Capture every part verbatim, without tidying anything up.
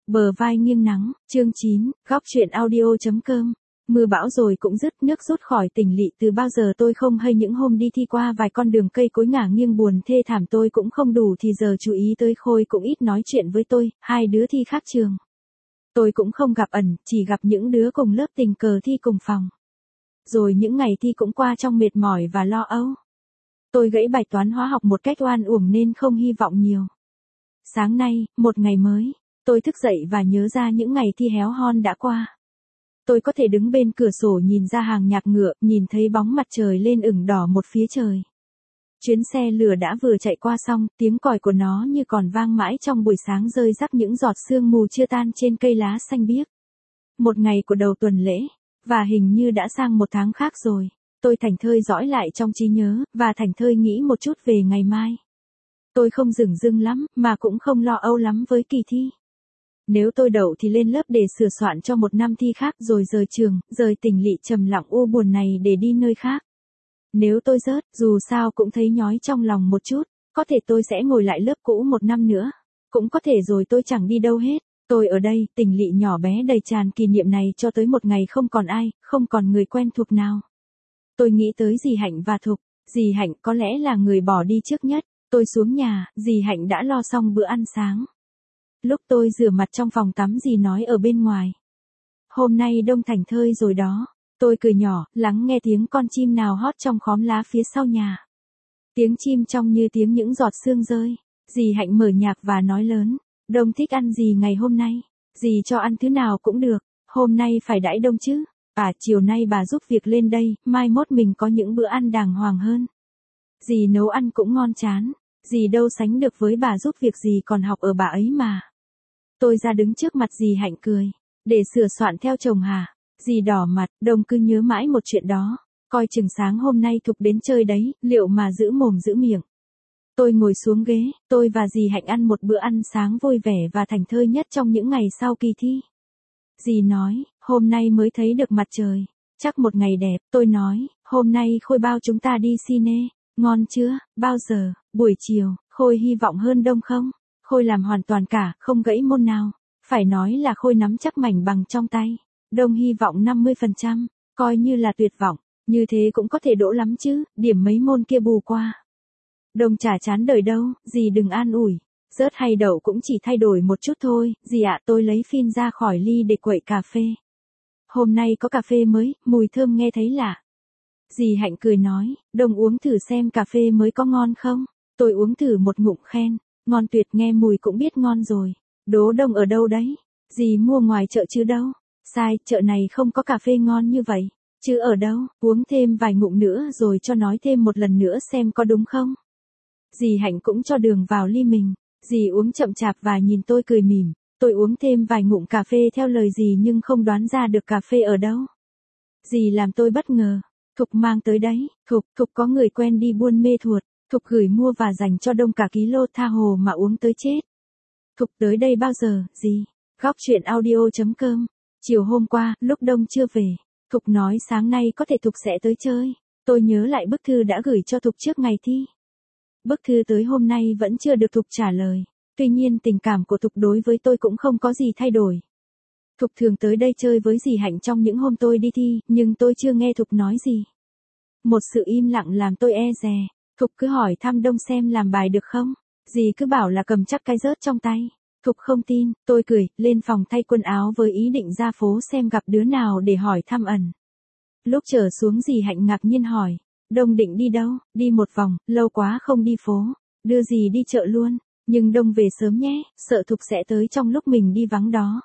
Bờ vai nghiêng nắng, chương chín, góc truyện audio.com. Mưa bão rồi cũng dứt, nước rút khỏi Tỉnh Lỵ. Từ bao giờ tôi không hay những hôm đi thi qua vài con đường cây cối ngả nghiêng buồn thê thảm, tôi cũng không đủ thì giờ chú ý tới Khôi cũng ít nói chuyện với tôi, hai đứa thi khác trường. Tôi cũng không gặp ẩn, chỉ gặp những đứa cùng lớp tình cờ thi cùng phòng. Rồi những ngày thi cũng qua trong mệt mỏi và lo âu. Tôi gãy bài toán hóa học một cách oan uổng nên không hy vọng nhiều. Sáng nay, một ngày mới. Tôi thức dậy và nhớ ra những ngày thi héo hon đã qua. Tôi có thể đứng bên cửa sổ nhìn ra hàng nhạc ngựa, nhìn thấy bóng mặt trời lên ửng đỏ một phía trời. Chuyến xe lửa đã vừa chạy qua xong, tiếng còi của nó như còn vang mãi trong buổi sáng, rơi rắc những giọt sương mù chưa tan trên cây lá xanh biếc. Một ngày của đầu tuần lễ, và hình như đã sang một tháng khác rồi. Tôi thảnh thơi dõi lại trong trí nhớ, và thảnh thơi nghĩ một chút về ngày mai. Tôi không dửng dưng lắm, mà cũng không lo âu lắm với kỳ thi. Nếu tôi đậu thì lên lớp để sửa soạn cho một năm thi khác, rồi rời trường, rời Tỉnh Lỵ trầm lặng u buồn này để đi nơi khác. Nếu tôi rớt, dù sao cũng thấy nhói trong lòng một chút, có thể tôi sẽ ngồi lại lớp cũ một năm nữa. Cũng có thể rồi tôi chẳng đi đâu hết. Tôi ở đây, Tỉnh Lỵ nhỏ bé đầy tràn kỷ niệm này cho tới một ngày không còn ai, không còn người quen thuộc nào. Tôi nghĩ tới dì Hạnh và Thục. Dì Hạnh có lẽ là người bỏ đi trước nhất. Tôi xuống nhà, dì Hạnh đã lo xong bữa ăn sáng. Lúc tôi rửa mặt trong phòng tắm, dì nói ở bên ngoài: "Hôm nay đông thảnh thơi rồi đó." Tôi cười nhỏ, lắng nghe tiếng con chim nào hót trong khóm lá phía sau nhà. Tiếng chim trong như tiếng những giọt sương rơi. Dì Hạnh mở nhạc và nói lớn: "Đông thích ăn gì ngày hôm nay? Dì cho ăn thứ nào cũng được. Hôm nay phải đãi Đông chứ. À, chiều nay bà giúp việc lên đây, mai mốt mình có những bữa ăn đàng hoàng hơn. Dì nấu ăn cũng ngon chán. Dì đâu sánh được với bà giúp việc, dì còn học ở bà ấy mà." Tôi ra đứng trước mặt dì Hạnh cười: "Để sửa soạn theo chồng hả?" Dì đỏ mặt: "Đông cứ nhớ mãi một chuyện đó. Coi chừng sáng hôm nay Thục đến chơi đấy, liệu mà giữ mồm giữ miệng." Tôi ngồi xuống ghế, tôi và dì Hạnh ăn một bữa ăn sáng vui vẻ và thảnh thơi nhất trong những ngày sau kỳ thi. Dì nói: "Hôm nay mới thấy được mặt trời. Chắc một ngày đẹp." Tôi nói: "Hôm nay Khôi bao chúng ta đi cine. Ngon chưa? Bao giờ?" "Buổi chiều." "Khôi hy vọng hơn Đông không?" "Khôi làm hoàn toàn cả, không gãy môn nào." Phải nói là Khôi nắm chắc mảnh bằng trong tay. Đông hy vọng năm mươi phần trăm, coi như là tuyệt vọng. Như thế cũng có thể đỗ lắm chứ, điểm mấy môn kia bù qua. Đông chả chán đời đâu, dì đừng an ủi. Rớt hay đậu cũng chỉ thay đổi một chút thôi. Dì ạ. Tôi lấy phin ra khỏi ly để quậy cà phê. "Hôm nay có cà phê mới, mùi thơm nghe thấy lạ." Dì Hạnh cười nói: "Đông uống thử xem cà phê mới có ngon không." Tôi uống thử một ngụm khen: "Ngon tuyệt, nghe mùi cũng biết ngon rồi." "Đố Đông ở đâu đấy?" "Dì mua ngoài chợ chứ đâu." "Sai, chợ này không có cà phê ngon như vậy." "Chứ ở đâu?" "Uống thêm vài ngụm nữa rồi cho nói thêm một lần nữa xem có đúng không." Dì Hạnh cũng cho đường vào ly mình. Dì uống chậm chạp và nhìn tôi cười mỉm. Tôi uống thêm vài ngụm cà phê theo lời dì nhưng không đoán ra được cà phê ở đâu. Dì làm tôi bất ngờ: "Thục mang tới đấy." Thục, Thục có người quen đi buôn mê thuột. Thục gửi mua và dành cho Đông cả ký lô tha hồ mà uống tới chết. "Thục tới đây bao giờ, dì?" Góc truyện audio.com. Chiều hôm qua, lúc Đông chưa về, Thục nói sáng nay có thể Thục sẽ tới chơi. Tôi nhớ lại bức thư đã gửi cho Thục trước ngày thi. Bức thư tới hôm nay vẫn chưa được Thục trả lời. Tuy nhiên tình cảm của Thục đối với tôi cũng không có gì thay đổi. Thục thường tới đây chơi với dì Hạnh trong những hôm tôi đi thi, nhưng tôi chưa nghe Thục nói gì. Một sự im lặng làm tôi e dè. Thục cứ hỏi thăm Đông xem làm bài được không. Dì cứ bảo là cầm chắc cái rớt trong tay. Thục không tin. Tôi cười, lên phòng thay quần áo với ý định ra phố xem gặp đứa nào để hỏi thăm ẩn. Lúc trở xuống dì Hạnh ngạc nhiên hỏi: "Đông định đi đâu?" "Đi một vòng, lâu quá không đi phố." "Đưa dì đi chợ luôn. Nhưng Đông về sớm nhé, sợ Thục sẽ tới trong lúc mình đi vắng đó."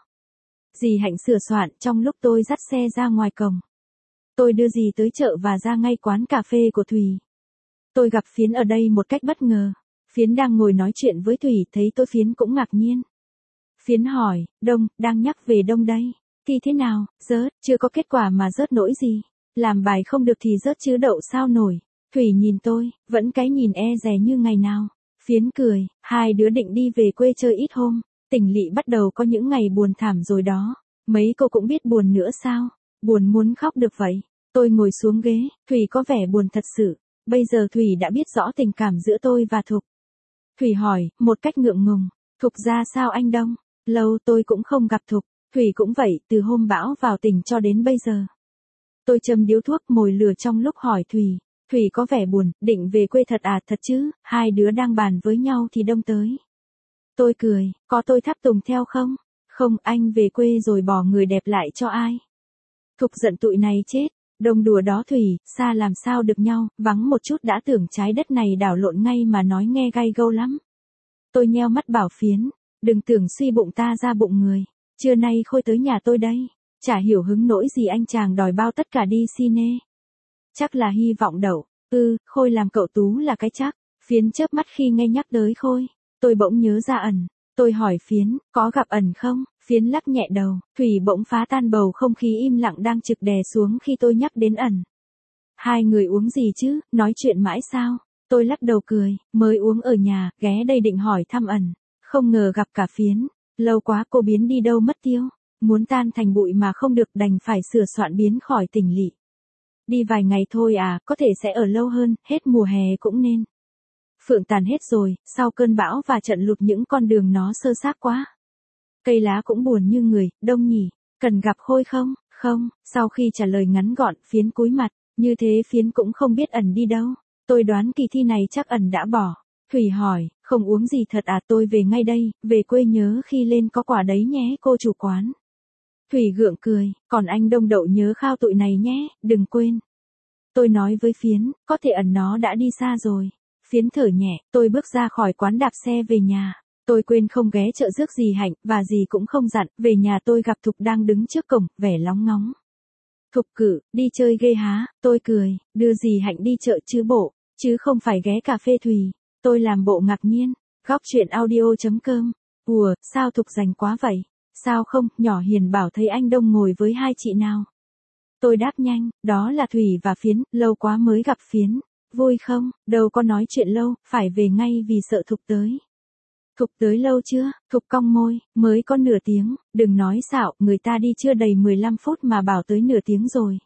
Dì Hạnh sửa soạn trong lúc tôi dắt xe ra ngoài cổng. Tôi đưa dì tới chợ và ra ngay quán cà phê của Thùy. Tôi gặp Phiến ở đây một cách bất ngờ. Phiến đang ngồi nói chuyện với Thùy, thấy tôi Phiến cũng ngạc nhiên. Phiến hỏi: "Đông, đang nhắc về Đông đây. Thi thế nào?" "Rớt." "Chưa có kết quả mà rớt nỗi gì? Làm bài không được thì rớt chứ đậu sao nổi." Thùy nhìn tôi, vẫn cái nhìn e dè như ngày nào. Phiến cười: "Hai đứa định đi về quê chơi ít hôm. Tỉnh Lỵ bắt đầu có những ngày buồn thảm rồi đó. Mấy cô cũng biết buồn nữa sao? Buồn muốn khóc được vậy." Tôi ngồi xuống ghế, Thùy có vẻ buồn thật sự. Bây giờ Thùy đã biết rõ tình cảm giữa tôi và Thục. Thùy hỏi, một cách ngượng ngùng: "Thục ra sao anh Đông?" Lâu tôi cũng không gặp Thục, Thủy cũng vậy, từ hôm bão vào tỉnh cho đến bây giờ. Tôi châm điếu thuốc mồi lửa trong lúc hỏi Thủy, Thủy có vẻ buồn, định về quê thật à? Thật chứ, hai đứa đang bàn với nhau thì Đông tới. Tôi cười, có tôi tháp tùng theo không? Không, anh về quê rồi bỏ người đẹp lại cho ai? Thục giận tụi này chết, Đông đùa đó Thủy, xa làm sao được nhau, vắng một chút đã tưởng trái đất này đảo lộn ngay mà nói nghe gay gâu lắm. Tôi nheo mắt bảo Phiến, đừng tưởng suy bụng ta ra bụng người, trưa nay Khôi tới nhà tôi đây, chả hiểu hứng nỗi gì anh chàng đòi bao tất cả đi cine. Chắc là hy vọng đậu, ừ, Khôi làm cậu Tú là cái chắc. Phiến chớp mắt khi nghe nhắc tới Khôi, tôi bỗng nhớ ra Ẩn, tôi hỏi Phiến, có gặp Ẩn không? Phiến lắc nhẹ đầu, Thủy bỗng phá tan bầu không khí im lặng đang trực đè xuống khi tôi nhắc đến Ẩn. Hai người uống gì chứ, nói chuyện mãi sao? Tôi lắc đầu cười, mới uống ở nhà, ghé đây định hỏi thăm Ẩn, không ngờ gặp cả Phiến, lâu quá cô biến đi đâu mất tiêu, muốn tan thành bụi mà không được đành phải sửa soạn biến khỏi tỉnh lỵ. Đi vài ngày thôi à, có thể sẽ ở lâu hơn, hết mùa hè cũng nên. Phượng tàn hết rồi, sau cơn bão và trận lụt những con đường nó sơ xác quá. Cây lá cũng buồn như người, Đông nhỉ, cần gặp Khôi không? Không, sau khi trả lời ngắn gọn, Phiến cúi mặt, như thế Phiến cũng không biết Ẩn đi đâu. Tôi đoán kỳ thi này chắc Ẩn đã bỏ. Thủy hỏi, không uống gì thật à? Tôi về ngay đây, về quê nhớ khi lên có quả đấy nhé cô chủ quán. Thủy gượng cười, còn anh Đông đậu nhớ khao tụi này nhé, đừng quên. Tôi nói với Phiến, có thể Ẩn nó đã đi xa rồi. Phiến thở nhẹ, tôi bước ra khỏi quán đạp xe về nhà. Tôi quên không ghé chợ rước dì Hạnh, và dì cũng không dặn, về nhà tôi gặp Thục đang đứng trước cổng, vẻ lóng ngóng. Thục cử, đi chơi ghê há, tôi cười, đưa dì Hạnh đi chợ chứ bộ, chứ không phải ghé cà phê Thùy. Tôi làm bộ ngạc nhiên, góc chuyện audio chấm com. Ủa, sao Thục rành quá vậy? Sao không, nhỏ Hiền bảo thấy anh Đông ngồi với hai chị nào. Tôi đáp nhanh, đó là Thủy và Phiến, lâu quá mới gặp Phiến. Vui không, đâu có nói chuyện lâu, phải về ngay vì sợ Thục tới. Thục tới lâu chưa? Thục cong môi, mới có nửa tiếng, đừng nói xạo, người ta đi chưa đầy mười lăm phút mà bảo tới nửa tiếng rồi.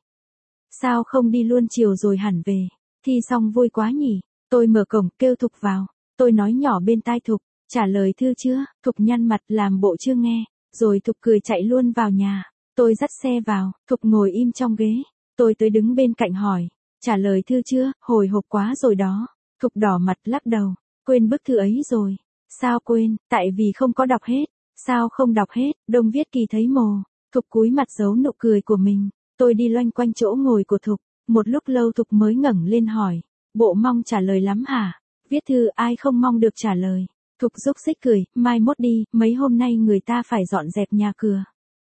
Sao không đi luôn chiều rồi hẳn về? Thi xong vui quá nhỉ? Tôi mở cổng, kêu Thục vào. Tôi nói nhỏ bên tai Thục, trả lời thư chưa? Thục nhăn mặt làm bộ chưa nghe, rồi Thục cười chạy luôn vào nhà. Tôi dắt xe vào, Thục ngồi im trong ghế. Tôi tới đứng bên cạnh hỏi, trả lời thư chưa? Hồi hộp quá rồi đó. Thục đỏ mặt lắc đầu, quên bức thư ấy rồi. Sao quên, tại vì không có đọc hết. Sao không đọc hết, Đông viết kỳ thấy mồ. Thục cúi mặt giấu nụ cười của mình. Tôi đi loanh quanh chỗ ngồi của Thục. Một lúc lâu Thục mới ngẩng lên hỏi, bộ mong trả lời lắm hả? Viết thư ai không mong được trả lời. Thục rúc xích cười, mai mốt đi, mấy hôm nay người ta phải dọn dẹp nhà cửa.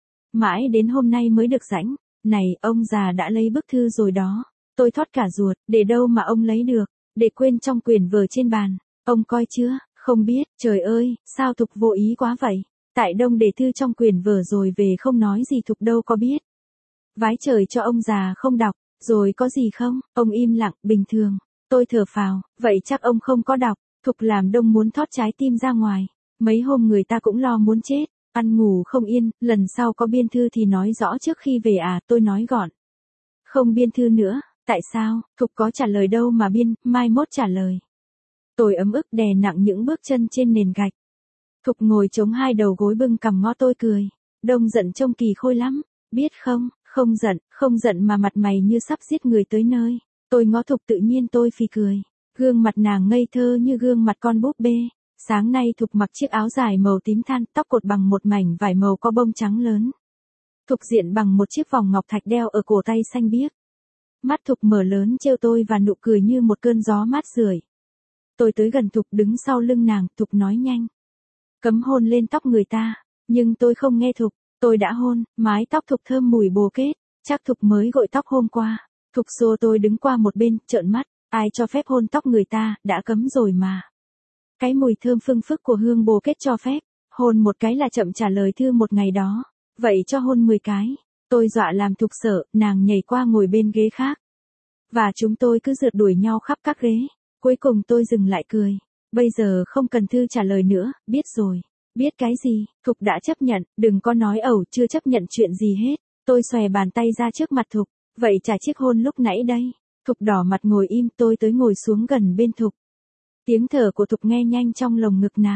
Mãi đến hôm nay mới được rảnh. Này, ông già đã lấy bức thư rồi đó. Tôi thót cả ruột, để đâu mà ông lấy được, để quên trong quyển vở trên bàn. Ông coi chưa? Không biết, trời ơi, sao Thục vô ý quá vậy? Tại Đông để thư trong quyển vở rồi về không nói gì Thục đâu có biết. Vái trời cho ông già không đọc, rồi có gì không? Ông im lặng, bình thường. Tôi thở phào, vậy chắc ông không có đọc. Thục làm Đông muốn thót trái tim ra ngoài. Mấy hôm người ta cũng lo muốn chết, ăn ngủ không yên, lần sau có biên thư thì nói rõ trước khi về à, tôi nói gọn. Không biên thư nữa, tại sao? Thục có trả lời đâu mà biên, mai mốt trả lời. Tôi ấm ức đè nặng những bước chân trên nền gạch. Thục ngồi chống hai đầu gối bưng cằm ngó tôi cười. Đông giận trông kỳ khôi lắm, biết không, không giận, không giận mà mặt mày như sắp giết người tới nơi. Tôi ngó Thục tự nhiên tôi phì cười. Gương mặt nàng ngây thơ như gương mặt con búp bê. Sáng nay Thục mặc chiếc áo dài màu tím than, tóc cột bằng một mảnh vải màu có bông trắng lớn. Thục diện bằng một chiếc vòng ngọc thạch đeo ở cổ tay xanh biếc. Mắt Thục mở lớn trêu tôi và nụ cười như một cơn gió mát rượi. Tôi tới gần Thục đứng sau lưng nàng, Thục nói nhanh. Cấm hôn lên tóc người ta, nhưng tôi không nghe Thục, tôi đã hôn, mái tóc Thục thơm mùi bồ kết, chắc Thục mới gội tóc hôm qua. Thục xô tôi đứng qua một bên, trợn mắt, ai cho phép hôn tóc người ta, đã cấm rồi mà. Cái mùi thơm phưng phức của hương bồ kết cho phép, hôn một cái là chậm trả lời thư một ngày đó, vậy cho hôn mười cái. Tôi dọa làm Thục sợ, nàng nhảy qua ngồi bên ghế khác. Và chúng tôi cứ rượt đuổi nhau khắp các ghế. Cuối cùng tôi dừng lại cười. Bây giờ không cần thư trả lời nữa, biết rồi. Biết cái gì? Thục đã chấp nhận, đừng có nói ẩu, chưa chấp nhận chuyện gì hết. Tôi xòe bàn tay ra trước mặt Thục. Vậy trả chiếc hôn lúc nãy đây. Thục đỏ mặt ngồi im, tôi tới ngồi xuống gần bên Thục. Tiếng thở của Thục nghe nhanh trong lồng ngực nàng.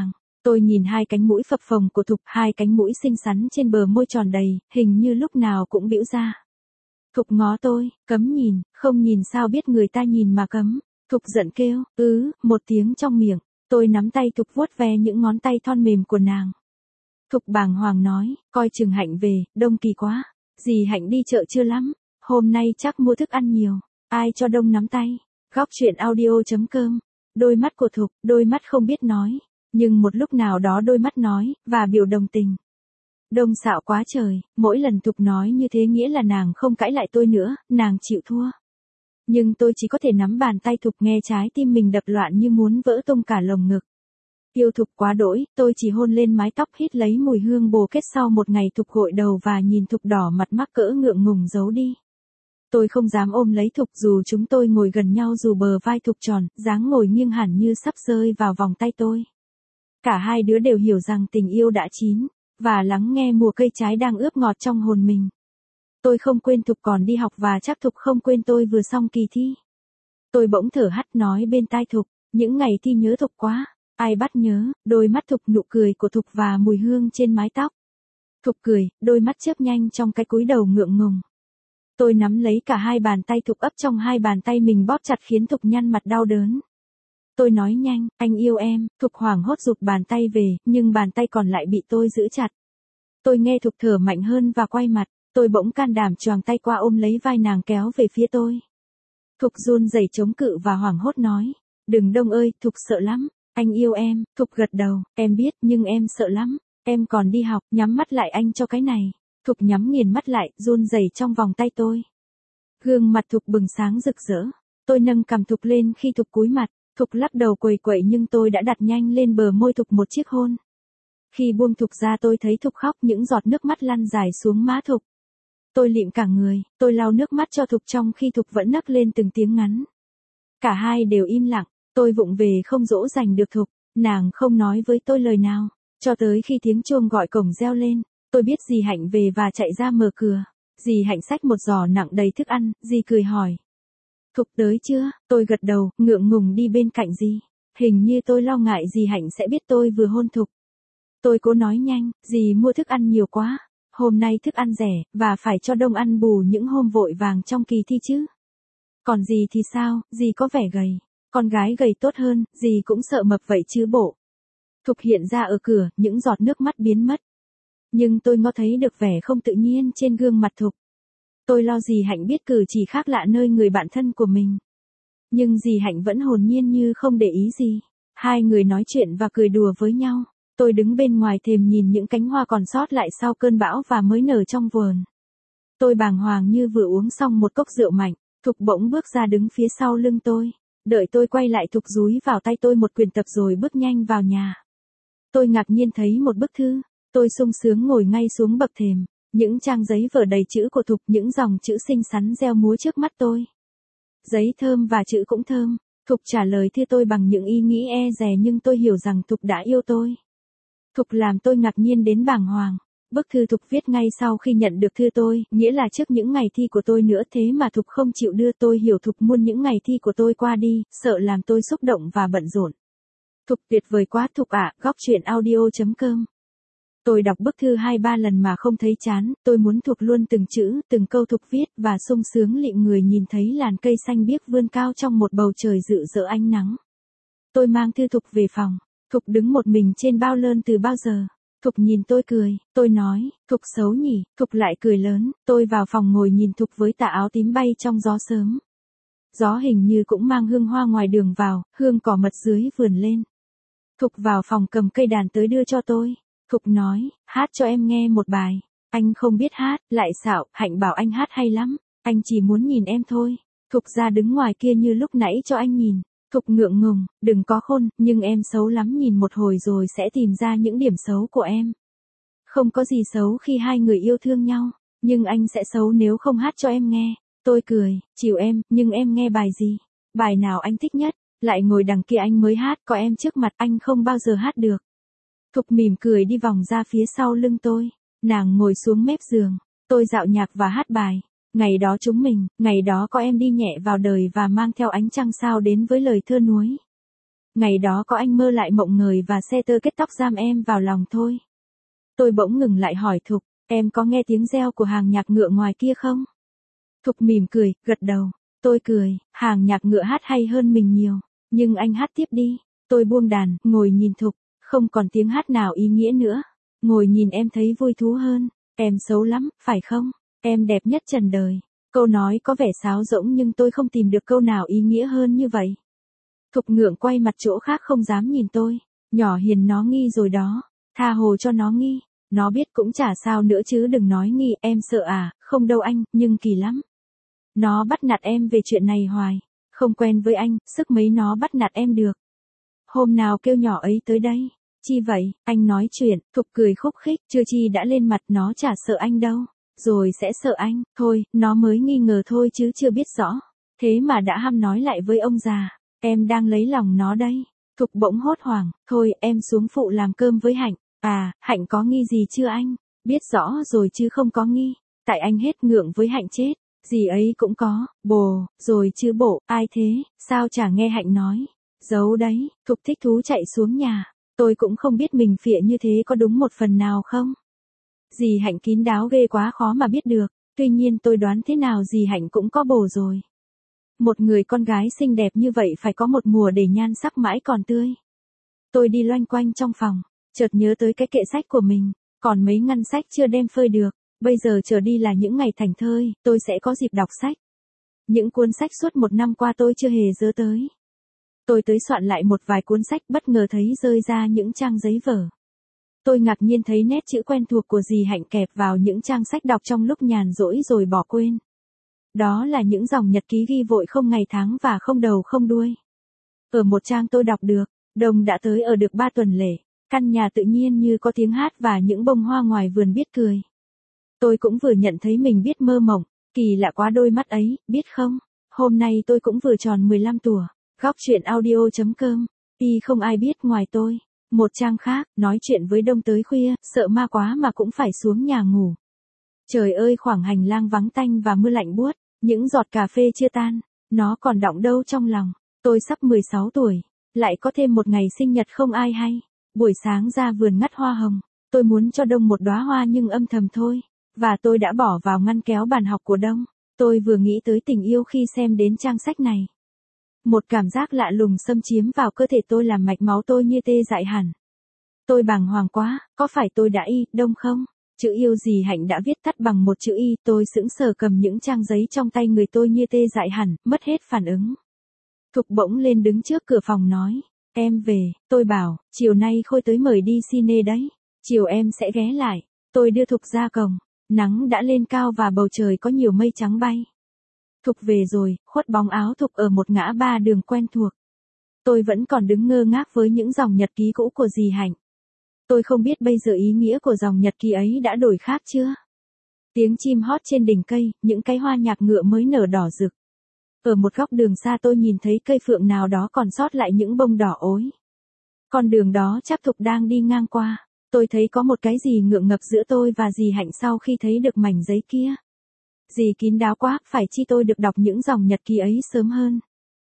Tôi nhìn hai cánh mũi phập phồng của Thục, hai cánh mũi xinh xắn trên bờ môi tròn đầy, hình như lúc nào cũng bĩu ra. Thục ngó tôi, cấm nhìn, không nhìn sao biết người ta nhìn mà cấm. Thục giận kêu, ứ, một tiếng trong miệng. Tôi nắm tay Thục vuốt ve những ngón tay thon mềm của nàng. Thục bàng hoàng nói, coi chừng Hạnh về, đông kỳ quá. Dì Hạnh đi chợ chưa lắm, hôm nay chắc mua thức ăn nhiều. Ai cho đông nắm tay? Góc chuyện audio chấm com. Đôi mắt của Thục, đôi mắt không biết nói. Nhưng một lúc nào đó đôi mắt nói, và biểu đồng tình. Đông xạo quá trời, mỗi lần Thục nói như thế nghĩa là nàng không cãi lại tôi nữa, nàng chịu thua. Nhưng tôi chỉ có thể nắm bàn tay Thục, nghe trái tim mình đập loạn như muốn vỡ tung cả lồng ngực. Yêu Thục quá đỗi, tôi chỉ hôn lên mái tóc, hít lấy mùi hương bồ kết sau một ngày Thục gội đầu và nhìn Thục đỏ mặt mắc cỡ ngượng ngùng giấu đi. Tôi không dám ôm lấy Thục dù chúng tôi ngồi gần nhau, dù bờ vai Thục tròn, dáng ngồi nghiêng hẳn như sắp rơi vào vòng tay tôi. Cả hai đứa đều hiểu rằng tình yêu đã chín, và lắng nghe mùa cây trái đang ướp ngọt trong hồn mình. Tôi không quên Thục còn đi học và chắc Thục không quên tôi vừa xong kỳ thi. Tôi bỗng thở hắt nói bên tai Thục, những ngày thi nhớ Thục quá, ai bắt nhớ, đôi mắt Thục, nụ cười của Thục và mùi hương trên mái tóc. Thục cười, đôi mắt chớp nhanh trong cái cúi đầu ngượng ngùng. Tôi nắm lấy cả hai bàn tay Thục, ấp trong hai bàn tay mình bóp chặt khiến Thục nhăn mặt đau đớn. Tôi nói nhanh, anh yêu em. Thục hoảng hốt giục bàn tay về, nhưng bàn tay còn lại bị tôi giữ chặt. Tôi nghe Thục thở mạnh hơn và quay mặt, tôi bỗng can đảm choàng tay qua ôm lấy vai nàng kéo về phía tôi. Thục run rẩy chống cự và hoảng hốt nói, đừng Đông ơi, Thục sợ lắm, anh yêu em. Thục gật đầu, em biết, nhưng em sợ lắm, em còn đi học, nhắm mắt lại anh cho cái này. Thục nhắm nghiền mắt lại, run rẩy trong vòng tay tôi. Gương mặt Thục bừng sáng rực rỡ, tôi nâng cằm Thục lên khi Thục cúi mặt. Thục lắc đầu quẩy quẩy nhưng tôi đã đặt nhanh lên bờ môi Thục một chiếc hôn. Khi buông Thục ra tôi thấy Thục khóc, những giọt nước mắt lăn dài xuống má Thục. Tôi lịm cả người, tôi lau nước mắt cho Thục trong khi Thục vẫn nấc lên từng tiếng ngắn. Cả hai đều im lặng, tôi vụng về không dỗ dành được Thục, nàng không nói với tôi lời nào, cho tới khi tiếng chuông gọi cổng reo lên, tôi biết dì Hạnh về và chạy ra mở cửa. Dì Hạnh xách một giỏ nặng đầy thức ăn, dì cười hỏi. Thục tới chưa? Tôi gật đầu, ngượng ngùng đi bên cạnh dì. Hình như tôi lo ngại dì Hạnh sẽ biết tôi vừa hôn Thục. Tôi cố nói nhanh, dì mua thức ăn nhiều quá. Hôm nay thức ăn rẻ, và phải cho Đông ăn bù những hôm vội vàng trong kỳ thi chứ. Còn dì thì sao, dì có vẻ gầy. Con gái gầy tốt hơn, dì cũng sợ mập vậy chứ bộ. Thục hiện ra ở cửa, những giọt nước mắt biến mất. Nhưng tôi ngó thấy được vẻ không tự nhiên trên gương mặt Thục. Tôi lo dì Hạnh biết cử chỉ khác lạ nơi người bạn thân của mình. Nhưng dì Hạnh vẫn hồn nhiên như không để ý gì. Hai người nói chuyện và cười đùa với nhau. Tôi đứng bên ngoài thềm nhìn những cánh hoa còn sót lại sau cơn bão và mới nở trong vườn. Tôi bàng hoàng như vừa uống xong một cốc rượu mạnh. Thục bỗng bước ra đứng phía sau lưng tôi. Đợi tôi quay lại Thục dúi vào tay tôi một quyển tập rồi bước nhanh vào nhà. Tôi ngạc nhiên thấy một bức thư. Tôi sung sướng ngồi ngay xuống bậc thềm. Những trang giấy vở đầy chữ của Thục, những dòng chữ xinh xắn reo múa trước mắt tôi. Giấy thơm và chữ cũng thơm. Thục trả lời thư tôi bằng những ý nghĩ e dè nhưng tôi hiểu rằng Thục đã yêu tôi. Thục làm tôi ngạc nhiên đến bàng hoàng. Bức thư Thục viết ngay sau khi nhận được thư tôi, nghĩa là trước những ngày thi của tôi nữa, thế mà Thục không chịu đưa. Tôi hiểu Thục muốn những ngày thi của tôi qua đi, sợ làm tôi xúc động và bận rộn. Thục tuyệt vời quá Thục ạ. Góc chuyện audio chấm com. Tôi đọc bức thư hai ba lần mà không thấy chán, tôi muốn thuộc luôn từng chữ, từng câu Thục viết và sung sướng lịm người nhìn thấy làn cây xanh biếc vươn cao trong một bầu trời rực rỡ ánh nắng. Tôi mang thư Thục về phòng, Thục đứng một mình trên bao lơn từ bao giờ. Thục nhìn tôi cười, tôi nói, Thục xấu nhỉ, Thục lại cười lớn, tôi vào phòng ngồi nhìn Thục với tà áo tím bay trong gió sớm. Gió hình như cũng mang hương hoa ngoài đường vào, hương cỏ mật dưới vườn lên. Thục vào phòng cầm cây đàn tới đưa cho tôi. Thục nói, hát cho em nghe một bài. Anh không biết hát, lại xạo, Hạnh bảo anh hát hay lắm. Anh chỉ muốn nhìn em thôi. Thục ra đứng ngoài kia như lúc nãy cho anh nhìn. Thục ngượng ngùng, đừng có khôn, nhưng em xấu lắm, nhìn một hồi rồi sẽ tìm ra những điểm xấu của em. Không có gì xấu khi hai người yêu thương nhau, nhưng anh sẽ xấu nếu không hát cho em nghe. Tôi cười, chịu em, nhưng em nghe bài gì? Bài nào anh thích nhất? Lại ngồi đằng kia anh mới hát, có em trước mặt anh không bao giờ hát được. Thục mỉm cười đi vòng ra phía sau lưng tôi. Nàng ngồi xuống mép giường. Tôi dạo nhạc và hát bài. Ngày đó chúng mình, ngày đó có em đi nhẹ vào đời và mang theo ánh trăng sao đến với lời thơ núi. Ngày đó có anh mơ lại mộng ngời và xe tơ kết tóc giam em vào lòng thôi. Tôi bỗng ngừng lại hỏi Thục, em có nghe tiếng reo của hàng nhạc ngựa ngoài kia không? Thục mỉm cười, gật đầu. Tôi cười, hàng nhạc ngựa hát hay hơn mình nhiều. Nhưng anh hát tiếp đi. Tôi buông đàn, ngồi nhìn Thục. Không còn tiếng hát nào ý nghĩa nữa. Ngồi nhìn em thấy vui thú hơn. Em xấu lắm, phải không? Em đẹp nhất trần đời. Câu nói có vẻ sáo rỗng nhưng tôi không tìm được câu nào ý nghĩa hơn như vậy. Thục ngượng quay mặt chỗ khác không dám nhìn tôi. Nhỏ hiền nó nghi rồi đó. Tha hồ cho nó nghi. Nó biết cũng chả sao nữa chứ đừng nói nghi. Em sợ à? Không đâu anh, nhưng kỳ lắm. Nó bắt nạt em về chuyện này hoài. Không quen với anh, sức mấy nó bắt nạt em được. Hôm nào kêu nhỏ ấy tới đây. Chi vậy, anh nói chuyện. Thục cười khúc khích, chưa chi đã lên mặt, nó chả sợ anh đâu. Rồi sẽ sợ anh, thôi, nó mới nghi ngờ thôi chứ chưa biết rõ. Thế mà đã ham nói lại với ông già, em đang lấy lòng nó đây. Thục bỗng hốt hoảng, thôi em xuống phụ làm cơm với Hạnh. À, Hạnh có nghi gì chưa anh? Biết rõ rồi chứ không có nghi. Tại anh hết ngượng với Hạnh chết. Gì ấy cũng có, bồ, rồi chứ bộ, ai thế, sao chả nghe Hạnh nói. Giấu đấy, Thục thích thú chạy xuống nhà. Tôi cũng không biết mình phịa như thế có đúng một phần nào không. Dì Hạnh kín đáo ghê quá khó mà biết được. Tuy nhiên tôi đoán thế nào dì Hạnh cũng có bồ rồi. Một người con gái xinh đẹp như vậy phải có một mùa để nhan sắc mãi còn tươi. Tôi đi loanh quanh trong phòng, chợt nhớ tới cái kệ sách của mình. Còn mấy ngăn sách chưa đem phơi được. Bây giờ trở đi là những ngày thảnh thơi, tôi sẽ có dịp đọc sách. Những cuốn sách suốt một năm qua tôi chưa hề dớ tới. Tôi tới soạn lại một vài cuốn sách bất ngờ thấy rơi ra những trang giấy vở. Tôi ngạc nhiên thấy nét chữ quen thuộc của dì Hạnh kẹp vào những trang sách đọc trong lúc nhàn rỗi rồi bỏ quên. Đó là những dòng nhật ký ghi vội không ngày tháng và không đầu không đuôi. Ở một trang tôi đọc được, Đồng đã tới ở được ba tuần lễ, căn nhà tự nhiên như có tiếng hát và những bông hoa ngoài vườn biết cười. Tôi cũng vừa nhận thấy mình biết mơ mộng, kỳ lạ quá đôi mắt ấy, biết không? Hôm nay tôi cũng vừa tròn mười lăm tuổi. Góc chuyện audio chấm com. Y không ai biết ngoài tôi. Một trang khác, nói chuyện với Đông tới khuya, sợ ma quá mà cũng phải xuống nhà ngủ. Trời ơi khoảng hành lang vắng tanh và mưa lạnh buốt, những giọt cà phê chưa tan, nó còn đọng đâu trong lòng. Tôi sắp mười sáu tuổi, lại có thêm một ngày sinh nhật không ai hay. Buổi sáng ra vườn ngắt hoa hồng, tôi muốn cho Đông một đóa hoa nhưng âm thầm thôi. Và tôi đã bỏ vào ngăn kéo bàn học của Đông. Tôi vừa nghĩ tới tình yêu khi xem đến trang sách này. Một cảm giác lạ lùng xâm chiếm vào cơ thể tôi làm mạch máu tôi như tê dại hẳn. Tôi bàng hoàng quá, có phải tôi đã y, Đông không? Chữ yêu dì Hạnh đã viết tắt bằng một chữ y, tôi sững sờ cầm những trang giấy trong tay người tôi như tê dại hẳn, mất hết phản ứng. Thục bỗng lên đứng trước cửa phòng nói, em về, tôi bảo, chiều nay Khôi tới mời đi cine đấy, chiều em sẽ ghé lại. Tôi đưa Thục ra cổng, nắng đã lên cao và bầu trời có nhiều mây trắng bay. Thục về rồi, khuất bóng áo Thục ở một ngã ba đường quen thuộc. Tôi vẫn còn đứng ngơ ngác với những dòng nhật ký cũ của dì Hạnh. Tôi không biết bây giờ ý nghĩa của dòng nhật ký ấy đã đổi khác chưa? Tiếng chim hót trên đỉnh cây, những cái hoa nhạc ngựa mới nở đỏ rực. Ở một góc đường xa tôi nhìn thấy cây phượng nào đó còn sót lại những bông đỏ ối. Con đường đó chắc Thục đang đi ngang qua. Tôi thấy có một cái gì ngượng ngập giữa tôi và dì Hạnh sau khi thấy được mảnh giấy kia. Dì kín đáo quá, phải chi tôi được đọc những dòng nhật ký ấy sớm hơn.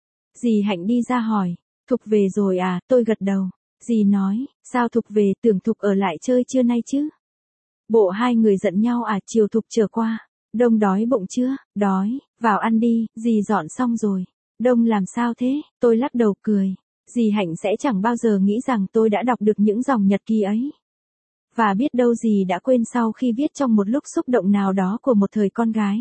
Dì Hạnh đi ra hỏi, Thục về rồi à, tôi gật đầu. Dì nói, sao Thục về, tưởng Thục ở lại chơi trưa nay chứ? Bộ hai người giận nhau à, chiều Thục trở qua. Đông đói bụng chưa? Đói, vào ăn đi, dì dọn xong rồi. Đông làm sao thế? Tôi lắc đầu cười. Dì Hạnh sẽ chẳng bao giờ nghĩ rằng tôi đã đọc được những dòng nhật ký ấy. Và biết đâu dì đã quên sau khi viết trong một lúc xúc động nào đó của một thời con gái.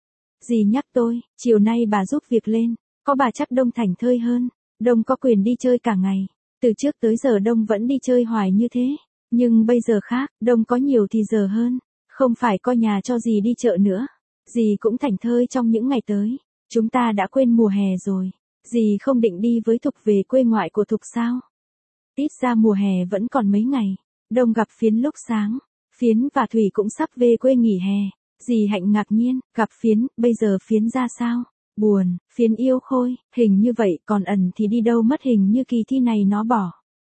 Dì nhắc tôi, chiều nay bà giúp việc lên, có bà chắc Đông thảnh thơi hơn. Đông có quyền đi chơi cả ngày. Từ trước tới giờ Đông vẫn đi chơi hoài như thế. Nhưng bây giờ khác, Đông có nhiều thì giờ hơn. Không phải coi nhà cho dì đi chợ nữa. Dì cũng thảnh thơi trong những ngày tới. Chúng ta đã quên mùa hè rồi. Dì không định đi với Thục về quê ngoại của Thục sao? Ít ra mùa hè vẫn còn mấy ngày. Đông gặp Phiến lúc sáng. Phiến và Thủy cũng sắp về quê nghỉ hè. Dì Hạnh ngạc nhiên, gặp Phiến, bây giờ Phiến ra sao? Buồn, Phiến yêu Khôi, hình như vậy, còn Ẩn thì đi đâu mất, hình như kỳ thi này nó bỏ.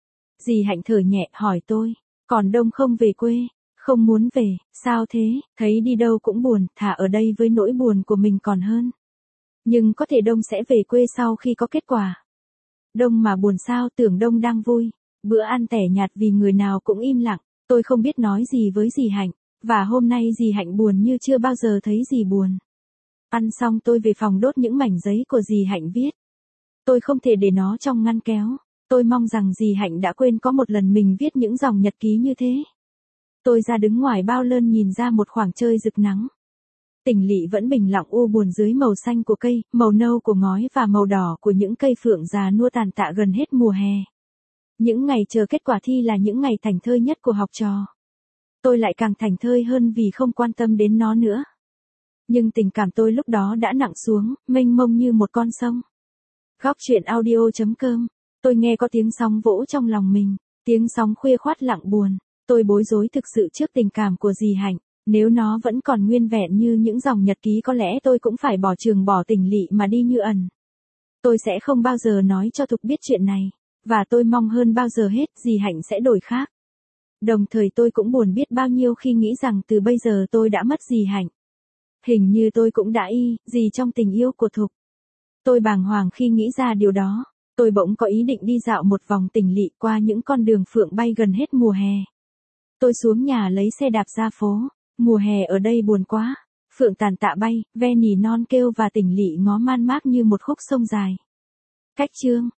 Dì Hạnh thở nhẹ, hỏi tôi, còn Đông không về quê? Không muốn về, sao thế, thấy đi đâu cũng buồn, thà ở đây với nỗi buồn của mình còn hơn. Nhưng có thể Đông sẽ về quê sau khi có kết quả. Đông mà buồn sao, tưởng Đông đang vui. Bữa ăn tẻ nhạt vì người nào cũng im lặng, tôi không biết nói gì với dì Hạnh, và hôm nay dì Hạnh buồn như chưa bao giờ thấy dì buồn. Ăn xong tôi về phòng đốt những mảnh giấy của dì Hạnh viết. Tôi không thể để nó trong ngăn kéo, tôi mong rằng dì Hạnh đã quên có một lần mình viết những dòng nhật ký như thế. Tôi ra đứng ngoài bao lơn nhìn ra một khoảng trời rực nắng. Tỉnh lỵ vẫn bình lặng u buồn dưới màu xanh của cây, màu nâu của ngói và màu đỏ của những cây phượng già nua tàn tạ gần hết mùa hè. Những ngày chờ kết quả thi là những ngày thảnh thơi nhất của học trò. Tôi lại càng thảnh thơi hơn vì không quan tâm đến nó nữa. Nhưng tình cảm tôi lúc đó đã nặng xuống, mênh mông như một con sông. Góc chuyện audio chấm com. Tôi nghe có tiếng sóng vỗ trong lòng mình, tiếng sóng khuya khoắt lặng buồn. Tôi bối rối thực sự trước tình cảm của dì Hạnh. Nếu nó vẫn còn nguyên vẹn như những dòng nhật ký có lẽ tôi cũng phải bỏ trường bỏ tỉnh lỵ mà đi như ẩn. Tôi sẽ không bao giờ nói cho Thục biết chuyện này. Và tôi mong hơn bao giờ hết dì Hạnh sẽ đổi khác. Đồng thời tôi cũng buồn biết bao nhiêu khi nghĩ rằng từ bây giờ tôi đã mất dì Hạnh. Hình như tôi cũng đã y, gì trong tình yêu của Thục. Tôi bàng hoàng khi nghĩ ra điều đó. Tôi bỗng có ý định đi dạo một vòng tỉnh lỵ qua những con đường phượng bay gần hết mùa hè. Tôi xuống nhà lấy xe đạp ra phố. Mùa hè ở đây buồn quá. Phượng tàn tạ bay, ve nỉ non kêu và tỉnh lỵ ngó man mác như một khúc sông dài. Cách chương.